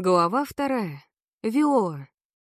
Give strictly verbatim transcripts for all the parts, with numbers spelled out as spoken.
Глава вторая. Виола.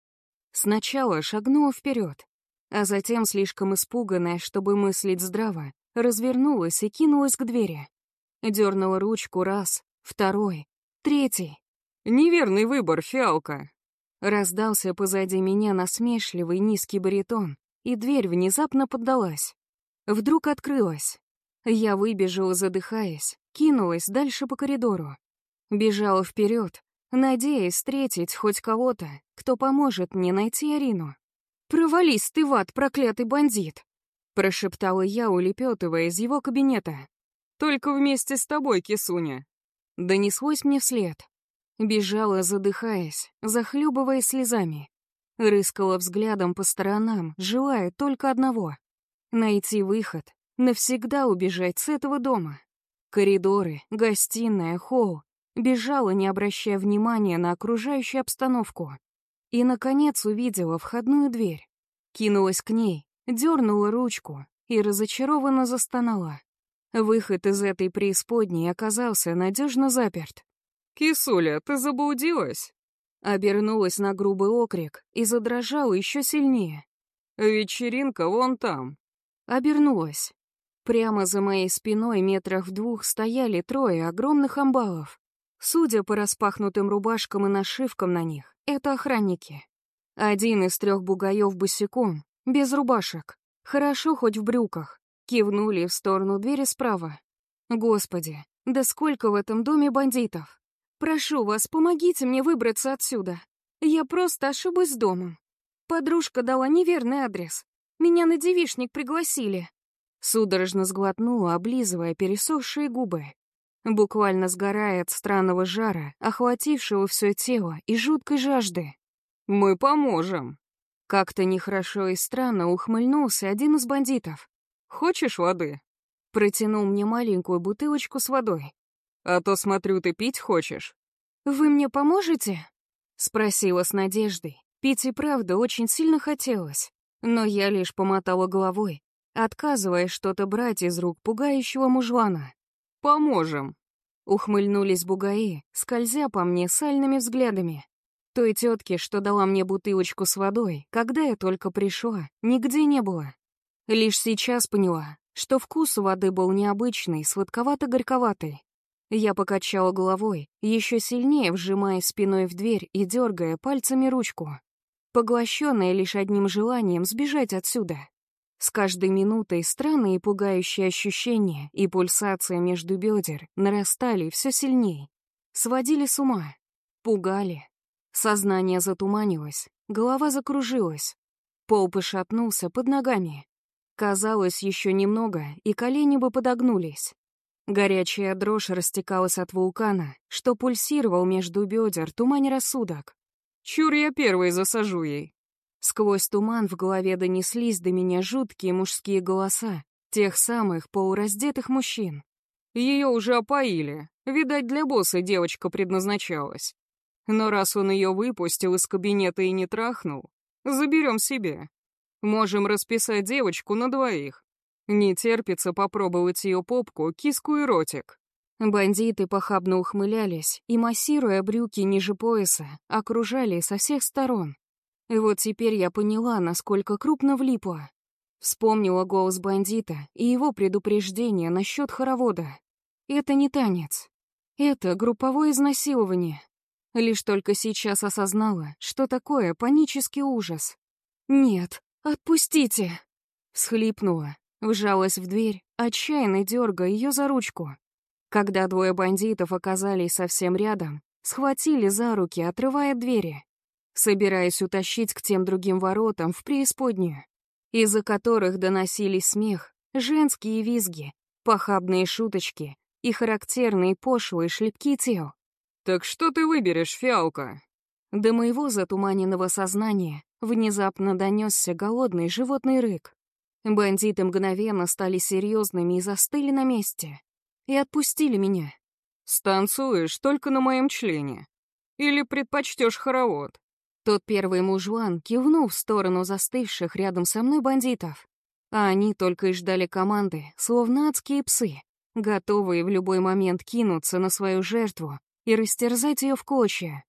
Сначала шагнула вперед, а затем, слишком испуганная, чтобы мыслить здраво, развернулась и кинулась к двери. Дернула ручку раз, второй, третий. «Неверный выбор, фиалка!» Раздался позади меня насмешливый низкий баритон, и дверь внезапно поддалась. Вдруг открылась. Я выбежала, задыхаясь, кинулась дальше по коридору. Бежала вперед, надеясь встретить хоть кого-то, кто поможет мне найти Арину. «Провались ты в ад, проклятый бандит!» Прошептала я, улепетывая из его кабинета. «Только вместе с тобой, кисуня!» Донеслось мне вслед. Бежала, задыхаясь, захлебываясь слезами. Рыскала взглядом по сторонам, желая только одного — найти выход, навсегда убежать с этого дома. Коридоры, гостиная, холл. Бежала, не обращая внимания на окружающую обстановку. И, наконец, увидела входную дверь. Кинулась к ней, дернула ручку и разочарованно застонала. Выход из этой преисподней оказался надежно заперт. «Кисуля, ты заблудилась?» Обернулась на грубый окрик и задрожала еще сильнее. «Вечеринка вон там». Обернулась. Прямо за моей спиной метрах в двух стояли трое огромных амбалов. Судя по распахнутым рубашкам и нашивкам на них, это охранники. Один из трех бугаев босиком, без рубашек, хорошо хоть в брюках, кивнули в сторону двери справа. Господи, да сколько в этом доме бандитов! Прошу вас, помогите мне выбраться отсюда. Я просто ошиблась с домом. Подружка дала неверный адрес. Меня на девичник пригласили. Судорожно сглотнула, облизывая пересохшие губы. Буквально сгорая от странного жара, охватившего все тело и жуткой жажды. «Мы поможем!» Как-то нехорошо и странно ухмыльнулся один из бандитов. «Хочешь воды?» Протянул мне маленькую бутылочку с водой. «А то, смотрю, ты пить хочешь». «Вы мне поможете?» Спросила с надеждой. Пить и правда очень сильно хотелось. Но я лишь помотала головой, отказываясь что-то брать из рук пугающего мужлана. «Поможем!» Ухмыльнулись бугаи, скользя по мне сальными взглядами. Той тетки, что дала мне бутылочку с водой, когда я только пришла, нигде не было. Лишь сейчас поняла, что вкус у воды был необычный, сладковато-горьковатый. Я покачала головой, еще сильнее вжимаясь спиной в дверь и дергая пальцами ручку, поглощенная лишь одним желанием сбежать отсюда. С каждой минутой странные и пугающие ощущения и пульсация между бедер нарастали все сильней, сводили с ума, пугали. Сознание затуманилось, голова закружилась, пол пошатнулся под ногами. Казалось, еще немного, и колени бы подогнулись. Горячая дрожь растекалась от вулкана, что пульсировал между бедер, туманя рассудок. «Чур я первый засажу ей!» Сквозь туман в голове донеслись до меня жуткие мужские голоса тех самых полураздетых мужчин. Ее уже опоили, видать, для босса девочка предназначалась. Но раз он ее выпустил из кабинета и не трахнул, заберем себе. Можем расписать девочку на двоих. Не терпится попробовать ее попку, киску и ротик. Бандиты похабно ухмылялись и, массируя брюки ниже пояса, окружали со всех сторон. И вот теперь я поняла, насколько крупно влипла. Вспомнила голос бандита и его предупреждение насчет хоровода. Это не танец. Это групповое изнасилование. Лишь только сейчас осознала, что такое панический ужас. «Нет, отпустите!» Всхлипнула, вжалась в дверь, отчаянно дергая ее за ручку. Когда двое бандитов оказались совсем рядом, схватили за руки, отрывая от двери, собираясь утащить к тем другим воротам в преисподнюю, из-за которых доносились смех, женские визги, похабные шуточки и характерные пошлые шлепки тел. «Так что ты выберешь, фиалка?» До моего затуманенного сознания внезапно донесся голодный животный рык. Бандиты мгновенно стали серьезными и застыли на месте. И отпустили меня. «Станцуешь только на моем члене? Или предпочтешь хоровод?» Тот первый мужлан кивнул в сторону застывших рядом со мной бандитов. А они только и ждали команды, словно адские псы, готовые в любой момент кинуться на свою жертву и растерзать ее в клочья.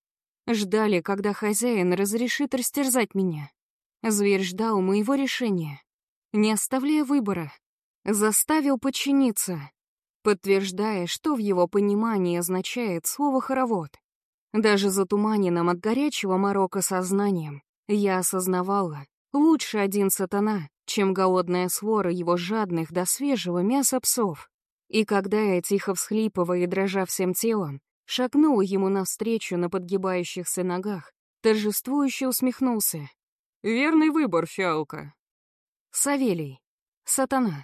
Ждали, когда хозяин разрешит растерзать меня. Зверь ждал моего решения, не оставляя выбора. Заставил подчиниться, подтверждая, что в его понимании означает слово «хоровод». Даже затуманенным от горячего морока сознанием я осознавала, лучше один сатана, чем голодная свора его жадных до свежего мяса псов. И когда я, тихо всхлипывая и дрожа всем телом, шагнула ему навстречу на подгибающихся ногах, торжествующе усмехнулся. «Верный выбор, фиалка». Савелий. Сатана.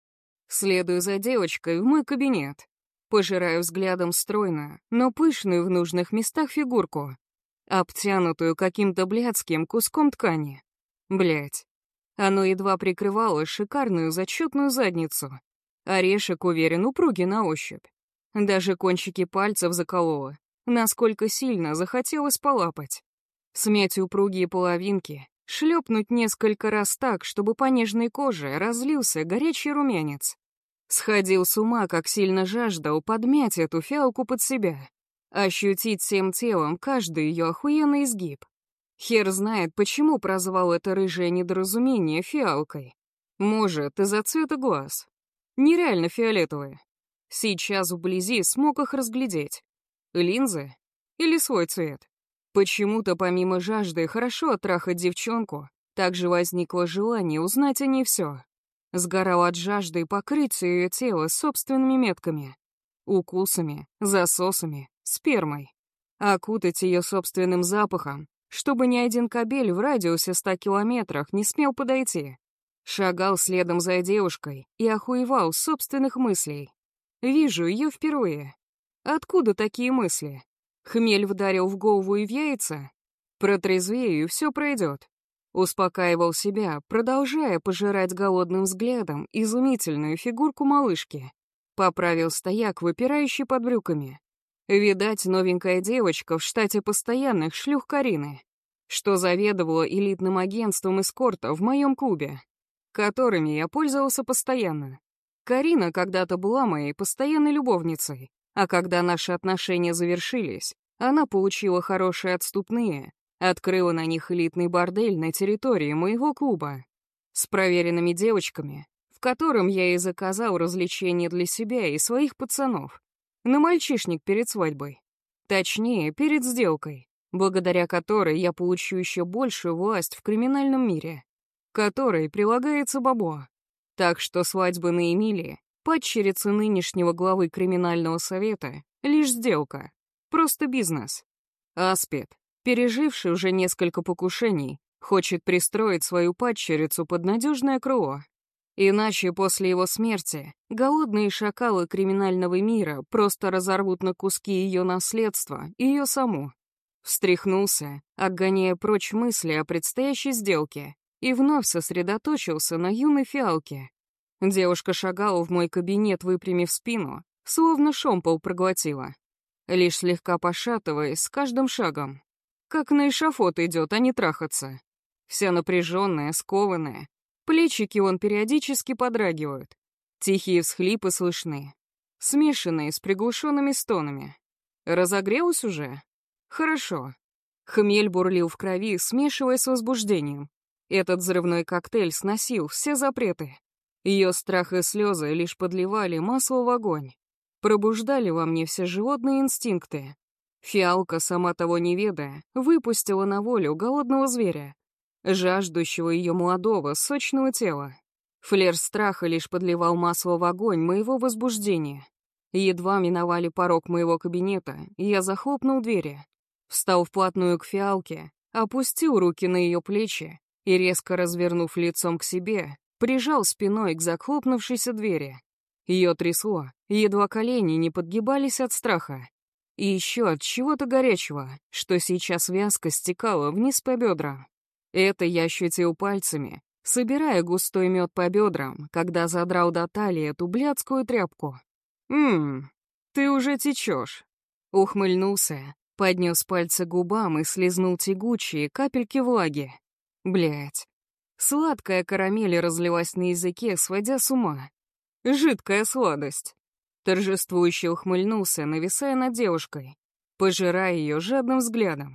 Следую за девочкой в мой кабинет. Пожираю взглядом стройную, но пышную в нужных местах фигурку, обтянутую каким-то блядским куском ткани. Блядь. Оно едва прикрывало шикарную зачетную задницу. Орешек, уверен, упругий на ощупь. Даже кончики пальцев закололо, насколько сильно захотелось полапать. Смять упругие половинки, шлепнуть несколько раз так, чтобы по нежной коже разлился горячий румянец. Сходил с ума, как сильно жаждал подмять эту фиалку под себя, ощутить всем телом каждый ее охуенный изгиб. Хер знает, почему прозвал это рыжее недоразумение фиалкой. Может, из-за цвета глаз. Нереально фиолетовые. Сейчас вблизи смог их разглядеть. Линзы? Или свой цвет? Почему-то помимо жажды хорошо оттрахать девчонку, также возникло желание узнать о ней все. Сгорал от жажды покрыть ее тело собственными метками. Укусами, засосами, спермой. Окутать ее собственным запахом, чтобы ни один кобель в радиусе ста километрах не смел подойти. Шагал следом за девушкой и охуевал собственных мыслей. Вижу ее впервые. Откуда такие мысли? Хмель вдарил в голову и в яйца? Протрезвею, и все пройдет. Успокаивал себя, продолжая пожирать голодным взглядом изумительную фигурку малышки. Поправил стояк, выпирающий под брюками. Видать, новенькая девочка в штате постоянных шлюх Карины, что заведовала элитным агентством эскорта в моем клубе, которыми я пользовался постоянно. Карина когда-то была моей постоянной любовницей, а когда наши отношения завершились, она получила хорошие отступные, открыла на них элитный бордель на территории моего клуба с проверенными девочками, в котором я и заказал развлечения для себя и своих пацанов. На мальчишник перед свадьбой. Точнее, перед сделкой, благодаря которой я получу еще большую власть в криминальном мире, которой прилагается бабло. Так что свадьба на Эмилии, падчерице нынешнего главы криминального совета, лишь сделка. Просто бизнес. Аспид, переживший уже несколько покушений, хочет пристроить свою падчерицу под надежное крыло. Иначе после его смерти голодные шакалы криминального мира просто разорвут на куски ее наследство и ее саму. Встряхнулся, отгоняя прочь мысли о предстоящей сделке, и вновь сосредоточился на юной фиалке. Девушка шагала в мой кабинет, выпрямив спину, словно шомпол проглотила, лишь слегка пошатываясь с каждым шагом. Как на эшафот идет, а не трахаться. Вся напряженная, скованная. Плечики вон периодически подрагивают. Тихие всхлипы слышны, смешанные с приглушенными стонами. Разогрелась уже? Хорошо. Хмель бурлил в крови, смешиваясь с возбуждением. Этот взрывной коктейль сносил все запреты. Ее страх и слезы лишь подливали масло в огонь. Пробуждали во мне все животные инстинкты. Фиалка, сама того не ведая, выпустила на волю голодного зверя, жаждущего ее молодого, сочного тела. Флер страха лишь подливал масло в огонь моего возбуждения. Едва миновали порог моего кабинета, и я захлопнул двери. Встал вплотную к фиалке, опустил руки на ее плечи и, резко развернув лицом к себе, прижал спиной к захлопнувшейся двери. Ее трясло, едва колени не подгибались от страха. И еще от чего-то горячего, что сейчас вязко стекало вниз по бедрам. Это я ощутил пальцами, собирая густой мед по бедрам, когда задрал до талии эту блядскую тряпку. «Ммм, ты уже течешь», — ухмыльнулся, поднес пальцы к губам и слизнул тягучие капельки влаги. Блядь. Сладкая карамель разлилась на языке, сводя с ума. Жидкая сладость. Торжествующе ухмыльнулся, нависая над девушкой, пожирая ее жадным взглядом.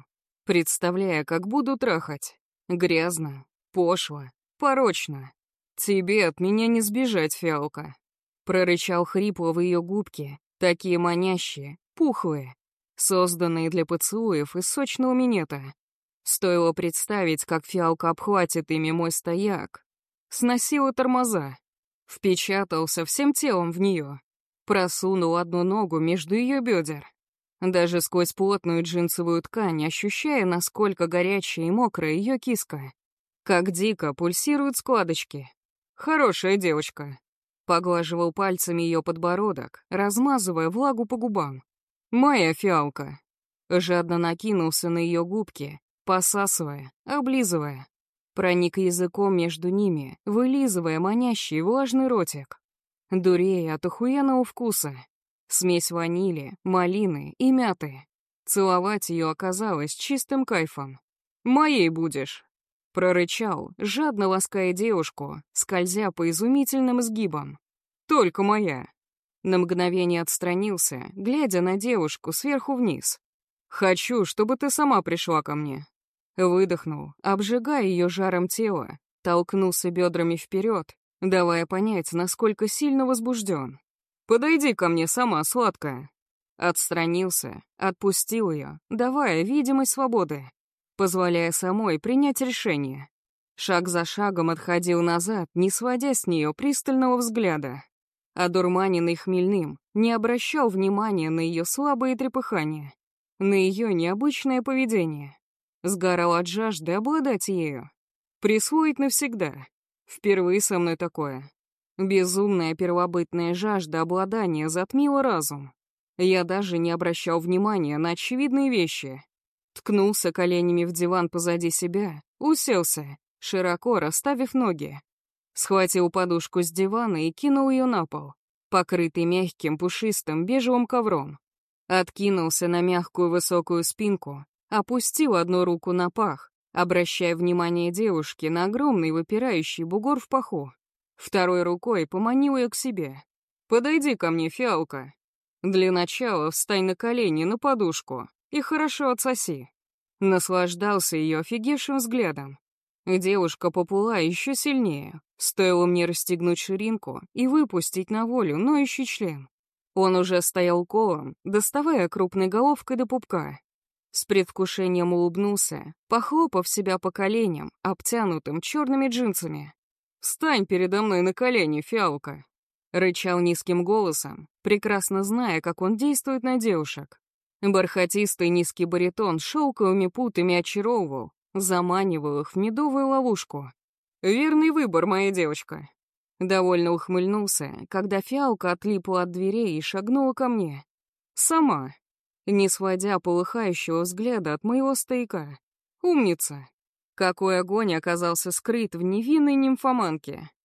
представляя, как буду трахать. Грязно, пошло, порочно. «Тебе от меня не сбежать, фиалка», — прорычал хрипло в ее губки, такие манящие, пухлые, созданные для поцелуев из сочного минета. Стоило представить, как фиалка обхватит ими мой стояк. Сносила тормоза. Впечатался всем телом в нее. Просунул одну ногу между ее бедер. Даже сквозь плотную джинсовую ткань, ощущая, насколько горячая и мокрая ее киска. Как дико пульсируют складочки. «Хорошая девочка», — поглаживал пальцами ее подбородок, размазывая влагу по губам. «Моя фиалка». Жадно накинулся на ее губки, посасывая, облизывая. Проник языком между ними, вылизывая манящий влажный ротик. Дурея от охуенного вкуса. Смесь ванили, малины и мяты. Целовать ее оказалось чистым кайфом. «Моей будешь», — прорычал, жадно лаская девушку, скользя по изумительным изгибам. «Только моя». На мгновение отстранился, глядя на девушку сверху вниз. «Хочу, чтобы ты сама пришла ко мне». Выдохнул, обжигая ее жаром тела, толкнулся бедрами вперед, давая понять, насколько сильно возбужден. «Подойди ко мне сама, сладкая». Отстранился, отпустил ее, давая видимость свободы, позволяя самой принять решение. Шаг за шагом отходил назад, не сводя с нее пристального взгляда. Одурманенный хмельным, не обращал внимания на ее слабые трепыхания, на ее необычное поведение. Сгорал от жажды обладать ею. Присвоить навсегда. Впервые со мной такое. Безумная первобытная жажда обладания затмила разум. Я даже не обращал внимания на очевидные вещи. Ткнулся коленями в диван позади себя, уселся, широко расставив ноги. Схватил подушку с дивана и кинул ее на пол, покрытый мягким пушистым бежевым ковром. Откинулся на мягкую высокую спинку, опустил одну руку на пах, обращая внимание девушки на огромный выпирающий бугор в паху. Второй рукой поманил ее к себе. «Подойди ко мне, фиалка. Для начала встань на колени на подушку и хорошо отсоси». Наслаждался ее офигевшим взглядом. Девушка поплыла еще сильнее. Стоило мне расстегнуть ширинку и выпустить на волю ноющий член. Он уже стоял колом, доставая крупной головкой до пупка. С предвкушением улыбнулся, похлопав себя по коленям, обтянутым черными джинсами. «Встань передо мной на колени, фиалка!» Рычал низким голосом, прекрасно зная, как он действует на девушек. Бархатистый низкий баритон шелковыми путами очаровывал, заманивал их в медовую ловушку. «Верный выбор, моя девочка!» Довольно ухмыльнулся, когда фиалка отлипла от дверей и шагнула ко мне. «Сама!» Не сводя полыхающего взгляда от моего стояка. «Умница!» Какой огонь оказался скрыт в невинной нимфоманке.